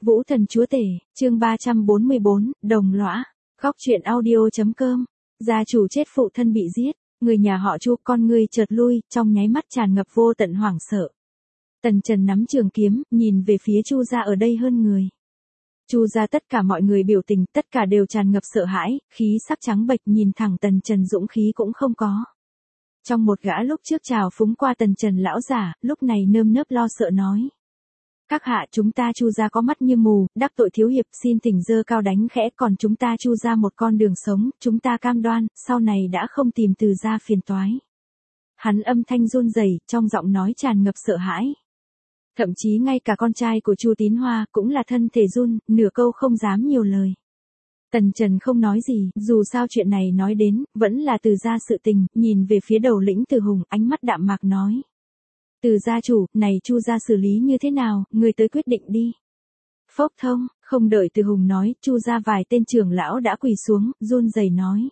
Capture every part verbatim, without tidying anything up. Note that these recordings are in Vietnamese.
Vũ thần chúa tể, chương ba trăm bốn mươi bốn, đồng lõa. Góc truyện audio.com. Gia chủ chết phụ thân bị giết, người nhà họ Chu con ngươi chợt lui, trong nháy mắt tràn ngập vô tận hoảng sợ. Tần Trần nắm trường kiếm, nhìn về phía Chu gia ở đây hơn người. Chu gia tất cả mọi người biểu tình, tất cả đều tràn ngập sợ hãi, khí sắc trắng bệch nhìn thẳng Tần Trần dũng khí cũng không có. Trong một gã lúc trước chào phúng qua Tần Trần lão giả, lúc này nơm nớp lo sợ nói. Các hạ, chúng ta Chu gia có mắt như mù, đắc tội thiếu hiệp, xin thỉnh dơ cao đánh khẽ, còn chúng ta Chu gia một con đường sống, chúng ta cam đoan, sau này đã không tìm Từ gia phiền toái. Hắn âm thanh run rẩy, trong giọng nói tràn ngập sợ hãi. Thậm chí ngay cả con trai của Chu Tín Hoa cũng là thân thể run, nửa câu không dám nhiều lời. Tần Trần không nói gì, dù sao chuyện này nói đến, vẫn là Từ gia sự tình, nhìn về phía đầu lĩnh Từ Hùng, ánh mắt đạm mạc nói. Từ gia chủ, này Chu gia xử lý như thế nào, người tới quyết định đi. Phốc thông, không đợi Từ Hùng nói, Chu gia vài tên trưởng lão đã quỳ xuống, run rẩy nói.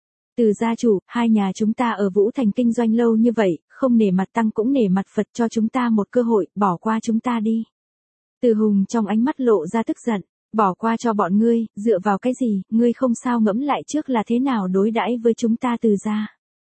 Từ gia chủ, hai nhà chúng ta ở Vũ Thành kinh doanh lâu như vậy, không nể mặt tăng cũng nể mặt Phật, cho chúng ta một cơ hội, bỏ qua chúng ta đi. Từ Hùng trong ánh mắt lộ ra tức giận, bỏ qua cho bọn ngươi, dựa vào cái gì, ngươi không sao ngẫm lại trước là thế nào đối đãi với chúng ta Từ gia.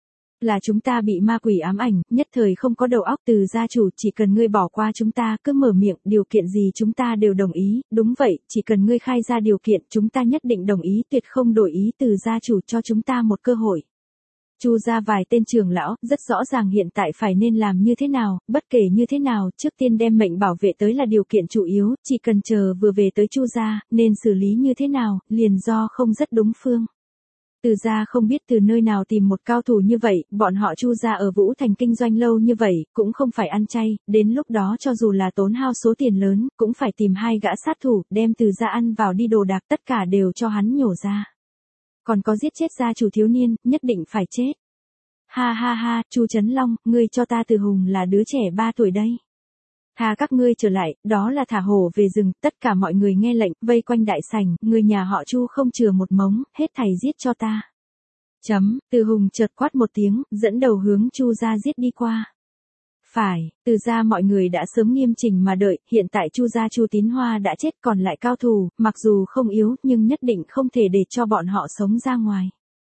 Là chúng ta bị ma quỷ ám ảnh, nhất thời không có đầu óc. Từ gia chủ, chỉ cần ngươi bỏ qua chúng ta, cứ mở miệng, điều kiện gì chúng ta đều đồng ý. Đúng vậy, chỉ cần ngươi khai ra điều kiện, chúng ta nhất định đồng ý, tuyệt không đổi ý. Từ gia chủ cho chúng ta một cơ hội. Chu gia vài tên trưởng lão, rất rõ ràng hiện tại phải nên làm như thế nào, bất kể như thế nào, trước tiên đem mệnh bảo vệ tới là điều kiện chủ yếu, chỉ cần chờ vừa về tới Chu gia, nên xử lý như thế nào, liền do không rất đúng phương. Từ gia không biết từ nơi nào tìm một cao thủ như vậy, bọn họ Chu gia ở Vũ Thành kinh doanh lâu như vậy, cũng không phải ăn chay, đến lúc đó cho dù là tốn hao số tiền lớn, cũng phải tìm hai gã sát thủ, đem Từ gia ăn vào đi đồ đạc, tất cả đều cho hắn nhổ ra. Còn có giết chết gia chủ thiếu niên, nhất định phải chết. Ha ha ha, Chu Trấn Long, ngươi cho ta Từ Hùng là đứa trẻ ba tuổi đây. Tha các ngươi trở lại, đó là thả hổ về rừng, tất cả mọi người nghe lệnh, vây quanh đại sảnh, người nhà họ Chu không chừa một mống, hết thảy giết cho ta. Chấm, Từ Hùng chợt quát một tiếng, dẫn đầu hướng Chu gia giết đi qua. Phải, Từ gia mọi người đã sớm nghiêm chỉnh mà đợi, hiện tại Chu gia Chu Tín Hoa đã chết, còn lại cao thủ, mặc dù không yếu, nhưng nhất định không thể để cho bọn họ sống ra ngoài.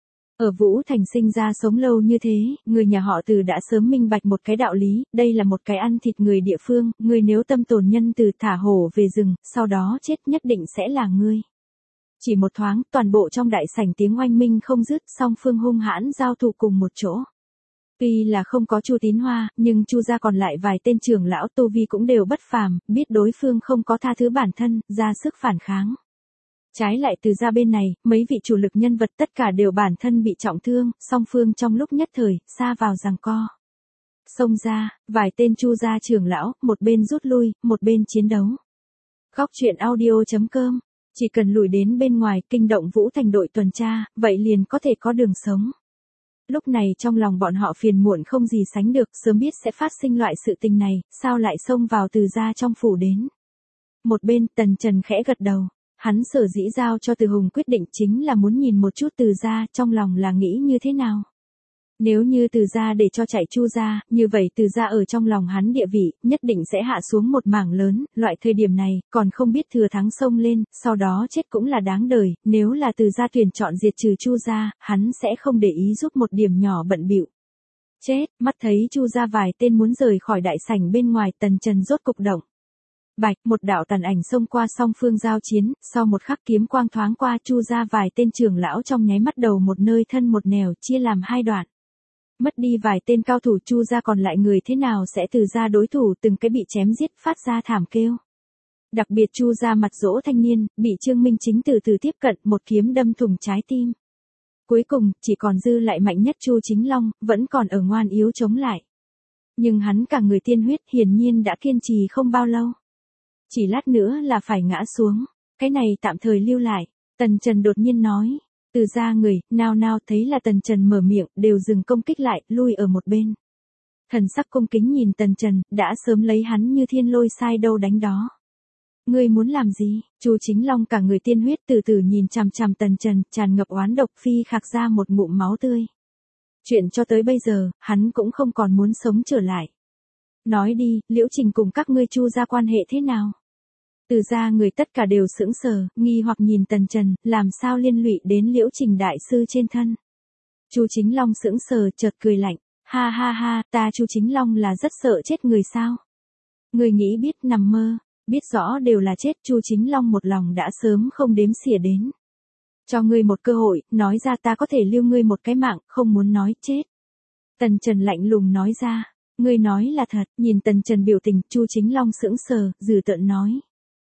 Ở Vũ Thành sinh ra sống lâu như thế, người nhà họ Từ đã sớm minh bạch một cái đạo lý, đây là một cái ăn thịt người địa phương, người nếu tâm tồn nhân từ thả hổ về rừng, sau đó chết nhất định sẽ là ngươi. Chỉ một thoáng, toàn bộ trong đại sảnh tiếng oanh minh không dứt, song phương hung hãn giao thủ cùng một chỗ. Tuy là không có Chu Tín Hoa, nhưng Chu gia còn lại vài tên trưởng lão tu vi cũng đều bất phàm, biết đối phương không có tha thứ bản thân, ra sức phản kháng. Trái lại Từ gia bên này, mấy vị chủ lực nhân vật tất cả đều bản thân bị trọng thương, song phương trong lúc nhất thời, xa vào giằng co. Xông ra, vài tên Chu gia trưởng lão, một bên rút lui, một bên chiến đấu. Góc truyện audio.com, chỉ cần lùi đến bên ngoài, kinh động Vũ Thành đội tuần tra, vậy liền có thể có đường sống. Lúc này trong lòng bọn họ phiền muộn không gì sánh được, sớm biết sẽ phát sinh loại sự tình này, sao lại xông vào Từ gia trong phủ đến. Một bên, Tần Trần khẽ gật đầu. Hắn sở dĩ giao cho Từ Hùng quyết định chính là muốn nhìn một chút Từ gia trong lòng là nghĩ như thế nào. Nếu như Từ gia để cho chạy Chu gia, như vậy Từ gia ở trong lòng hắn địa vị, nhất định sẽ hạ xuống một mảng lớn, loại thời điểm này, còn không biết thừa thắng xông lên, sau đó chết cũng là đáng đời, nếu là Từ gia tuyển chọn diệt trừ Chu gia, hắn sẽ không để ý giúp một điểm nhỏ bận bịu. Chết, mắt thấy Chu gia vài tên muốn rời khỏi đại sảnh bên ngoài, Tần Trần rốt cục động. Bạch, một đạo tàn ảnh xông qua song phương giao chiến, sau một khắc kiếm quang thoáng qua, Chu gia vài tên trưởng lão trong nháy mắt đầu một nơi thân một nẻo, chia làm hai đoạn. Mất đi vài tên cao thủ, Chu gia còn lại người thế nào sẽ Từ gia đối thủ, từng cái bị chém giết, phát ra thảm kêu. Đặc biệt Chu gia mặt dỗ thanh niên, bị Trương Minh Chính từ từ tiếp cận, một kiếm đâm thủng trái tim. Cuối cùng, chỉ còn dư lại mạnh nhất Chu Chính Long, vẫn còn ở ngoan yếu chống lại. Nhưng hắn cả người tiên huyết, hiển nhiên đã kiên trì không bao lâu. Chỉ lát nữa là phải ngã xuống, cái này tạm thời lưu lại. Tần Trần đột nhiên nói. Từ gia người, nao nao thấy là Tần Trần mở miệng, đều dừng công kích lại, lui ở một bên. Thần sắc cung kính nhìn Tần Trần, đã sớm lấy hắn như thiên lôi sai đâu đánh đó. Ngươi muốn làm gì? Chu Chính Long cả người tiên huyết từ từ nhìn chằm chằm Tần Trần, tràn ngập oán độc, phi khạc ra một ngụm máu tươi. Chuyện cho tới bây giờ, hắn cũng không còn muốn sống trở lại. Nói đi, Liễu Trình cùng các ngươi Chu gia quan hệ thế nào? Từ gia người tất cả đều sững sờ, nghi hoặc nhìn Tần Trần, làm sao liên lụy đến Liễu Trình đại sư trên thân. Chu Chính Long sững sờ, chợt cười lạnh, ha ha ha, ta Chu Chính Long là rất sợ chết người sao? Người nghĩ biết nằm mơ, biết rõ đều là chết. Chu Chính Long một lòng đã sớm không đếm xỉa đến. Cho ngươi một cơ hội, nói ra ta có thể lưu ngươi một cái mạng, không muốn nói chết. Tần Trần lạnh lùng nói ra, ngươi nói là thật. Nhìn Tần Trần biểu tình, Chu Chính Long sững sờ, dừ tợn nói.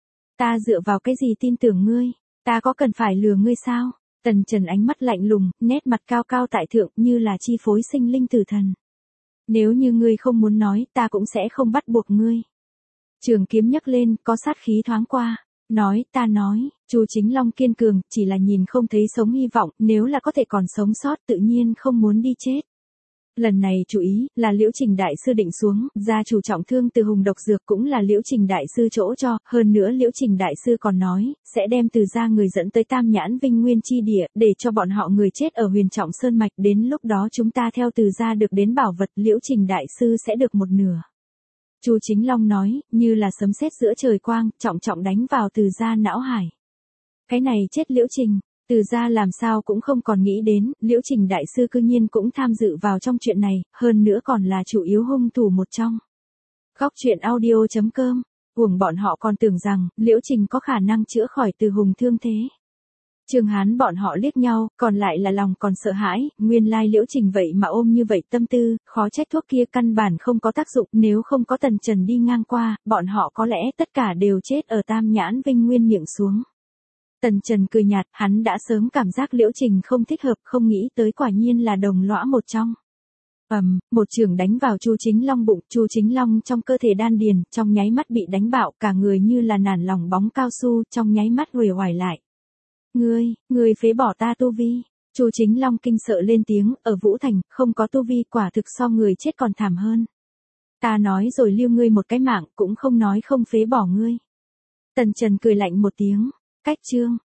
Ta dựa vào cái gì tin tưởng ngươi, ta có cần phải lừa ngươi sao? Tần Trần ánh mắt lạnh lùng, nét mặt cao cao tại thượng như là chi phối sinh linh tử thần. Nếu như ngươi không muốn nói, ta cũng sẽ không bắt buộc ngươi. Trường kiếm nhấc lên, có sát khí thoáng qua. Nói, ta nói, Chu Chính Long kiên cường, chỉ là nhìn không thấy sống hy vọng, nếu là có thể còn sống sót tự nhiên không muốn đi chết. Lần này chú ý, là Liễu Trình đại sư định xuống, gia chủ trọng thương từ hùng độc dược cũng là Liễu Trình đại sư chỗ cho, hơn nữa Liễu Trình đại sư còn nói, sẽ đem từ gia người dẫn tới Tam Nhãn Vinh Nguyên chi địa, để cho bọn họ người chết ở Huyền Trọng Sơn mạch, đến lúc đó chúng ta theo từ gia được đến bảo vật, Liễu Trình đại sư sẽ được một nửa. Chu Chính Long nói, như là sấm sét giữa trời quang, trọng trọng đánh vào từ gia não hải. Cái này chết Liễu Trình. Từ gia làm sao cũng không còn nghĩ đến, Liễu Trình đại sư cư nhiên cũng tham dự vào trong chuyện này, hơn nữa còn là chủ yếu hung thủ một trong. Góc truyện audio chấm com, uổng bọn họ còn tưởng rằng, Liễu Trình có khả năng chữa khỏi từ hùng thương thế. Trương Hán bọn họ liếc nhau, còn lại là lòng còn sợ hãi, nguyên lai Liễu Trình vậy mà ôm như vậy tâm tư, khó trách thuốc kia căn bản không có tác dụng, nếu không có Tần Trần đi ngang qua, bọn họ có lẽ tất cả đều chết ở Tam Nhãn Vinh Nguyên miệng xuống. Tần Trần cười nhạt, hắn đã sớm cảm giác Liễu Trình không thích hợp, không nghĩ tới quả nhiên là đồng lõa một trong. Ầm, um, một chưởng đánh vào Chu Chính Long bụng, Chu Chính Long trong cơ thể đan điền, trong nháy mắt bị đánh bạo, cả người như là nản lòng bóng cao su, trong nháy mắt uể oải lại. Ngươi, ngươi phế bỏ ta tu vi. Chu Chính Long kinh sợ lên tiếng, ở Vũ Thành, không có tu vi quả thực so người chết còn thảm hơn. Ta nói rồi lưu ngươi một cái mạng, cũng không nói không phế bỏ ngươi. Tần Trần cười lạnh một tiếng. Cách chương